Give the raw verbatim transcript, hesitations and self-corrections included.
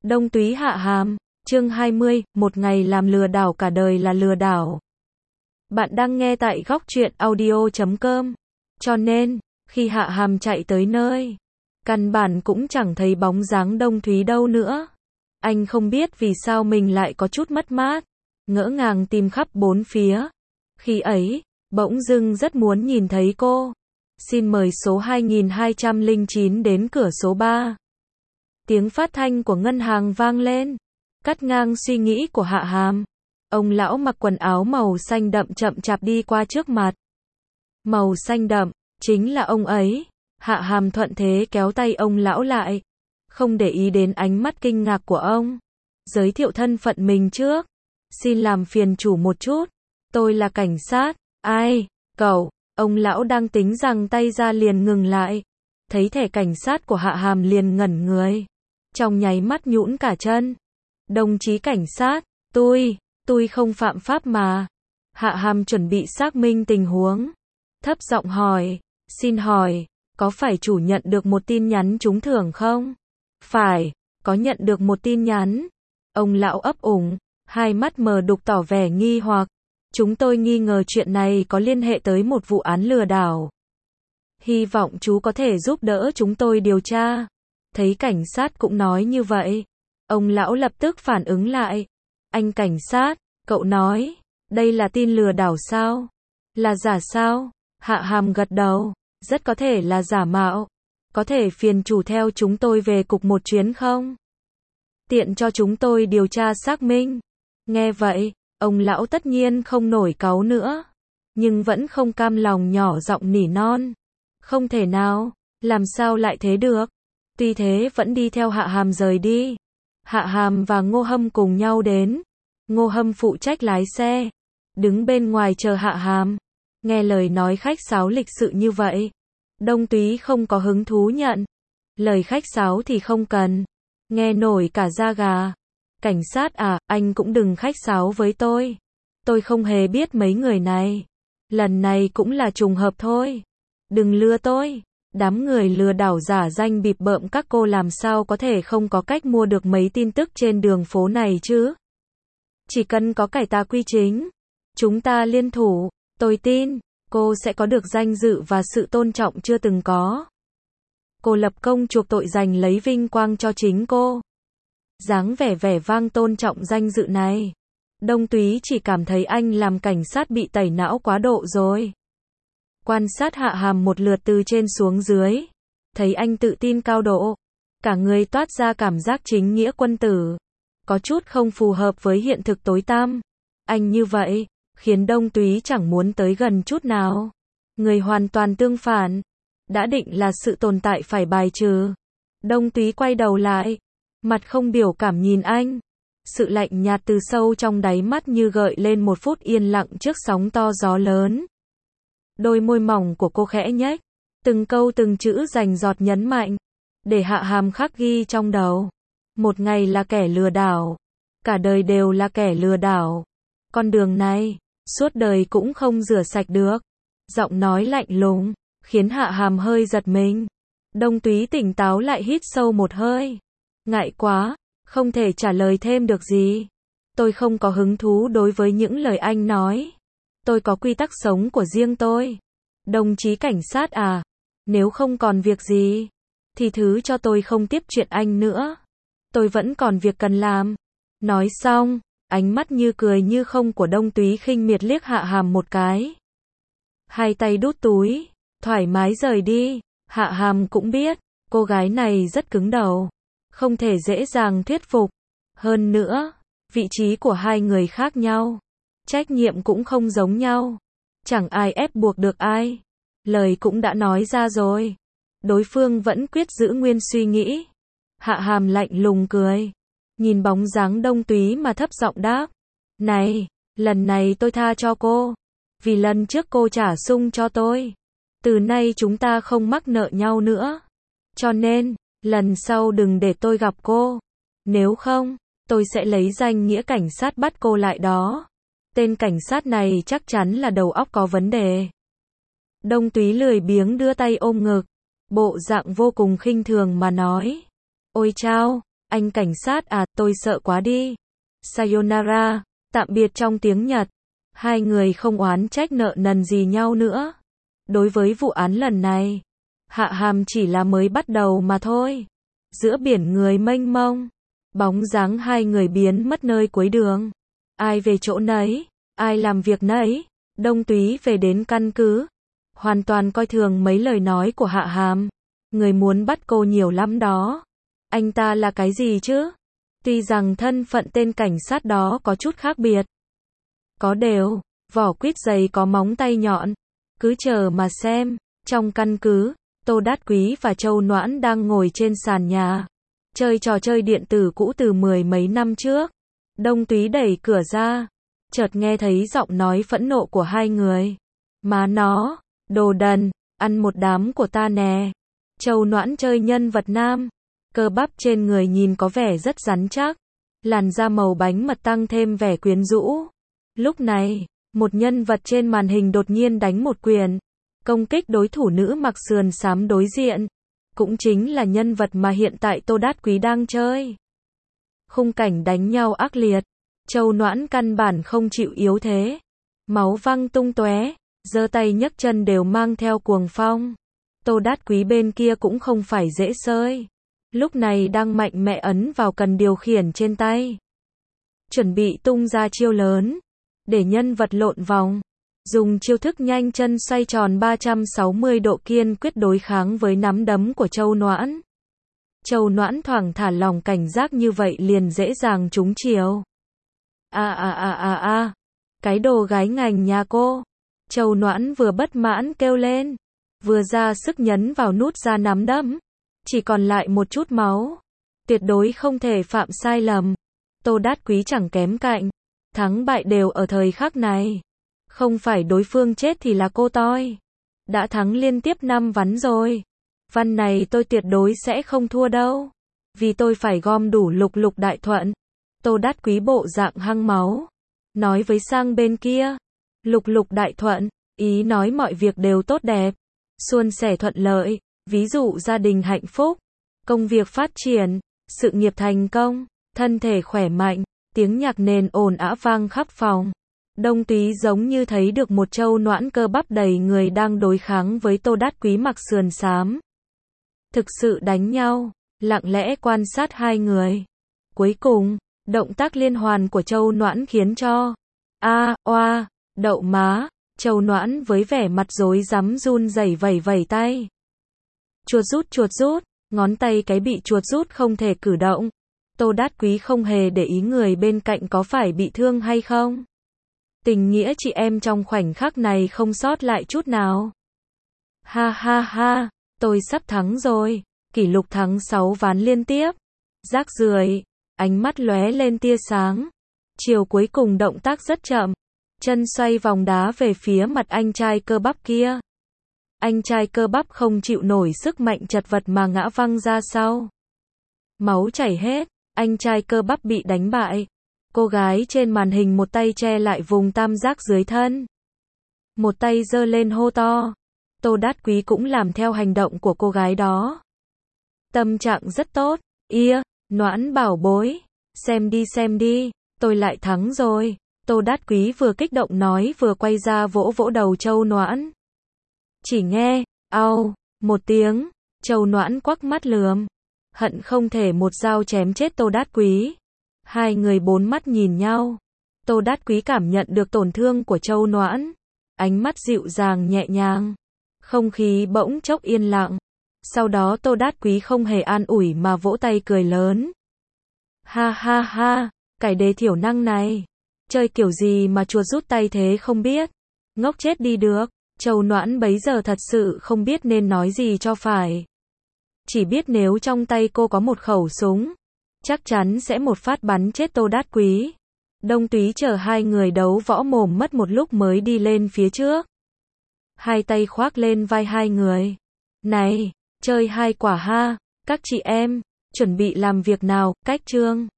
Đông Túy hạ hàm, chương hai mươi, một ngày làm lừa đảo cả đời là lừa đảo. Bạn đang nghe tại góc truyện audio chấm com. Cho nên, khi hạ hàm chạy tới nơi, căn bản cũng chẳng thấy bóng dáng Đông Thúy đâu nữa. Anh không biết vì sao mình lại có chút mất mát, ngỡ ngàng tìm khắp bốn phía. Khi ấy, bỗng dưng rất muốn nhìn thấy cô. Xin mời số hai nghìn hai trăm lẻ chín đến cửa số ba. Tiếng phát thanh của ngân hàng vang lên, cắt ngang suy nghĩ của Hạ Hàm. Ông lão mặc quần áo màu xanh đậm chậm chạp đi qua trước mặt. Màu xanh đậm, chính là ông ấy. Hạ Hàm thuận thế kéo tay ông lão lại, không để ý đến ánh mắt kinh ngạc của ông. Giới thiệu thân phận mình trước. Xin làm phiền chủ một chút, tôi là cảnh sát. Ai, cậu? Ông lão đang tính giằng tay ra liền ngừng lại. Thấy thẻ cảnh sát của Hạ Hàm liền ngẩn người, trong nháy mắt nhũn cả chân. Đồng chí cảnh sát, tôi, tôi không phạm pháp mà. Hạ Hàm chuẩn bị xác minh tình huống, thấp giọng hỏi, xin hỏi, có phải chủ nhận được một tin nhắn trúng thưởng không? Phải, có nhận được một tin nhắn. Ông lão ấp úng, hai mắt mờ đục tỏ vẻ nghi hoặc. Chúng tôi nghi ngờ chuyện này có liên hệ tới một vụ án lừa đảo. Hy vọng chú có thể giúp đỡ chúng tôi điều tra. Thấy cảnh sát cũng nói như vậy, ông lão lập tức phản ứng lại. Anh cảnh sát, cậu nói, đây là tin lừa đảo sao? Là giả sao? Hạ Hàm gật đầu, rất có thể là giả mạo. Có thể phiền chủ theo chúng tôi về cục một chuyến không? Tiện cho chúng tôi điều tra xác minh. Nghe vậy, ông lão tất nhiên không nổi cáu nữa, nhưng vẫn không cam lòng nhỏ giọng nỉ non. Không thể nào, làm sao lại thế được? Tuy thế vẫn đi theo Hạ Hàm rời đi. Hạ Hàm và Ngô Hâm cùng nhau đến. Ngô Hâm phụ trách lái xe, đứng bên ngoài chờ Hạ Hàm. Nghe lời nói khách sáo lịch sự như vậy, Đông Túy không có hứng thú nhận. Lời khách sáo thì không cần, nghe nổi cả da gà. Cảnh sát à, anh cũng đừng khách sáo với tôi. Tôi không hề biết mấy người này. Lần này cũng là trùng hợp thôi. Đừng lừa tôi. Đám người lừa đảo giả danh bịp bợm các cô làm sao có thể không có cách mua được mấy tin tức trên đường phố này chứ? Chỉ cần có cải tà quy chính, chúng ta liên thủ, tôi tin, cô sẽ có được danh dự và sự tôn trọng chưa từng có. Cô lập công chuộc tội giành lấy vinh quang cho chính cô. Dáng vẻ vẻ vang tôn trọng danh dự này. Đông Túy chỉ cảm thấy anh làm cảnh sát bị tẩy não quá độ rồi. Quan sát Hạ Hàm một lượt từ trên xuống dưới, thấy anh tự tin cao độ, cả người toát ra cảm giác chính nghĩa quân tử, có chút không phù hợp với hiện thực tối tăm. Anh như vậy, khiến Đông Túy chẳng muốn tới gần chút nào. Người hoàn toàn tương phản, đã định là sự tồn tại phải bài trừ. Đông Túy quay đầu lại, mặt không biểu cảm nhìn anh. Sự lạnh nhạt từ sâu trong đáy mắt như gợi lên một phút yên lặng trước sóng to gió lớn. Đôi môi mỏng của cô khẽ nhếch, từng câu từng chữ rành rọt nhấn mạnh, để Hạ Hàm khắc ghi trong đầu. Một ngày là kẻ lừa đảo, cả đời đều là kẻ lừa đảo. Con đường này, suốt đời cũng không rửa sạch được. Giọng nói lạnh lùng, khiến Hạ Hàm hơi giật mình. Đông Túy tỉnh táo lại hít sâu một hơi. Ngại quá, không thể trả lời thêm được gì. Tôi không có hứng thú đối với những lời anh nói. Tôi có quy tắc sống của riêng tôi. Đồng chí cảnh sát à, nếu không còn việc gì, thì thứ cho tôi không tiếp chuyện anh nữa. Tôi vẫn còn việc cần làm. Nói xong, ánh mắt như cười như không của Đông Túy khinh miệt liếc Hạ Hàm một cái. Hai tay đút túi, thoải mái rời đi. Hạ Hàm cũng biết, cô gái này rất cứng đầu, không thể dễ dàng thuyết phục. Hơn nữa, vị trí của hai người khác nhau, trách nhiệm cũng không giống nhau. Chẳng ai ép buộc được ai. Lời cũng đã nói ra rồi. Đối phương vẫn quyết giữ nguyên suy nghĩ. Hạ Hàm lạnh lùng cười, nhìn bóng dáng Đông Túy mà thấp giọng đáp. Này, lần này tôi tha cho cô. Vì lần trước cô trả sung cho tôi. Từ nay chúng ta không mắc nợ nhau nữa. Cho nên, lần sau đừng để tôi gặp cô. Nếu không, tôi sẽ lấy danh nghĩa cảnh sát bắt cô lại đó. Tên cảnh sát này chắc chắn là đầu óc có vấn đề. Đông Túy lười biếng đưa tay ôm ngực, bộ dạng vô cùng khinh thường mà nói. Ôi chao, Anh cảnh sát à, tôi sợ quá đi. Sayonara, tạm biệt trong tiếng Nhật. Hai người không oán trách nợ nần gì nhau nữa. Đối với vụ án lần này, Hạ Hàm chỉ là mới bắt đầu mà thôi. Giữa biển người mênh mông, bóng dáng hai người biến mất nơi cuối đường. Ai về chỗ nấy, ai làm việc nấy. Đông Túy về đến căn cứ, hoàn toàn coi thường mấy lời nói của Hạ Hàm. Người muốn bắt cô nhiều lắm đó. Anh ta là cái gì chứ? Tuy rằng thân phận tên cảnh sát đó có chút khác biệt. Có điều, vỏ quýt dày có móng tay nhọn. Cứ chờ mà xem. Trong căn cứ, Tô Đát Quý và Châu Noãn đang ngồi trên sàn nhà, chơi trò chơi điện tử cũ từ mười mấy năm trước. Đông Túy đẩy cửa ra, chợt nghe thấy giọng nói phẫn nộ của hai người. Má nó, đồ đần, ăn một đám của ta nè. Châu Noãn chơi nhân vật nam, cơ bắp trên người nhìn có vẻ rất rắn chắc, làn da màu bánh mật tăng thêm vẻ quyến rũ. Lúc này, một nhân vật trên màn hình đột nhiên đánh một quyền, công kích đối thủ nữ mặc sườn xám đối diện. Cũng chính là nhân vật mà hiện tại Tô Đát Quý đang chơi. Khung cảnh đánh nhau ác liệt, Châu Noãn căn bản không chịu yếu thế. Máu văng tung tóe, giơ tay nhấc chân đều mang theo cuồng phong. Tô Đát Quý bên kia cũng không phải dễ sơi. Lúc này đang mạnh mẽ ấn vào cần điều khiển trên tay. Chuẩn bị tung ra chiêu lớn, để nhân vật lộn vòng. Dùng chiêu thức nhanh chân xoay tròn ba trăm sáu mươi độ kiên quyết đối kháng với nắm đấm của Châu Noãn. Châu Noãn thoảng thả lỏng cảnh giác như vậy liền dễ dàng trúng chiêu. A a a a a, cái đồ gái ngành nhà cô. Châu Noãn vừa bất mãn kêu lên, vừa ra sức nhấn vào nút ra nắm đấm. Chỉ còn lại một chút máu. Tuyệt đối không thể phạm sai lầm. Tô Đát Quý chẳng kém cạnh. Thắng bại đều ở thời khắc này. Không phải đối phương chết thì là cô tôi. Đã thắng liên tiếp năm ván rồi. Ván này tôi tuyệt đối sẽ không thua đâu. Vì tôi phải gom đủ lục lục đại thuận. Tô Đát Quý bộ dạng hăng máu. Nói với sang bên kia. Lục lục đại thuận, ý nói mọi việc đều tốt đẹp. Suôn sẻ thuận lợi. Ví dụ gia đình hạnh phúc, công việc phát triển, sự nghiệp thành công, thân thể khỏe mạnh. Tiếng nhạc nền ồn ào vang khắp phòng. Đông Túy giống như thấy được một Châu Noãn cơ bắp đầy người đang đối kháng với Tô Đát Quý mặc sườn xám. Thực sự đánh nhau, lặng lẽ quan sát hai người. Cuối cùng, động tác liên hoàn của Châu Noãn khiến cho a oa, đậu má, Châu Noãn với vẻ mặt rối rắm run rẩy vẩy vẩy tay. Chuột rút chuột rút, ngón tay cái bị chuột rút không thể cử động. Tô Đát Quý không hề để ý người bên cạnh có phải bị thương hay không. Tình nghĩa chị em trong khoảnh khắc này không sót lại chút nào. Ha ha ha, tôi sắp thắng rồi, kỷ lục thắng sáu ván liên tiếp. Rác rưởi, ánh mắt lóe lên tia sáng. Chiều cuối cùng động tác rất chậm, chân xoay vòng đá về phía mặt anh trai cơ bắp kia. Anh trai cơ bắp không chịu nổi sức mạnh chật vật mà ngã văng ra sau. Máu chảy hết, anh trai cơ bắp bị đánh bại. Cô gái trên màn hình một tay che lại vùng tam giác dưới thân. Một tay giơ lên hô to. Tô Đát Quý cũng làm theo hành động của cô gái đó. Tâm trạng rất tốt. Ia, Noãn bảo bối. Xem đi xem đi, tôi lại thắng rồi. Tô Đát Quý vừa kích động nói vừa quay ra vỗ vỗ đầu Châu Noãn. Chỉ nghe, au, một tiếng, Châu Noãn quắc mắt lườm. Hận không thể một dao chém chết Tô Đát Quý. Hai người bốn mắt nhìn nhau. Tô Đát Quý cảm nhận được tổn thương của Châu Noãn. Ánh mắt dịu dàng nhẹ nhàng. Không khí bỗng chốc yên lặng. Sau đó Tô Đát Quý không hề an ủi mà vỗ tay cười lớn. Ha ha ha, cái đế thiểu năng này. Chơi kiểu gì mà chuột rút tay thế không biết. Ngốc chết đi được. Châu Noãn bấy giờ thật sự không biết nên nói gì cho phải. Chỉ biết nếu trong tay cô có một khẩu súng, chắc chắn sẽ một phát bắn chết Tô Đát Quý. Đông Túy chờ hai người đấu võ mồm mất một lúc mới đi lên phía trước. Hai tay khoác lên vai hai người. Này, chơi hai quả ha, các chị em, chuẩn bị làm việc nào, cách chương.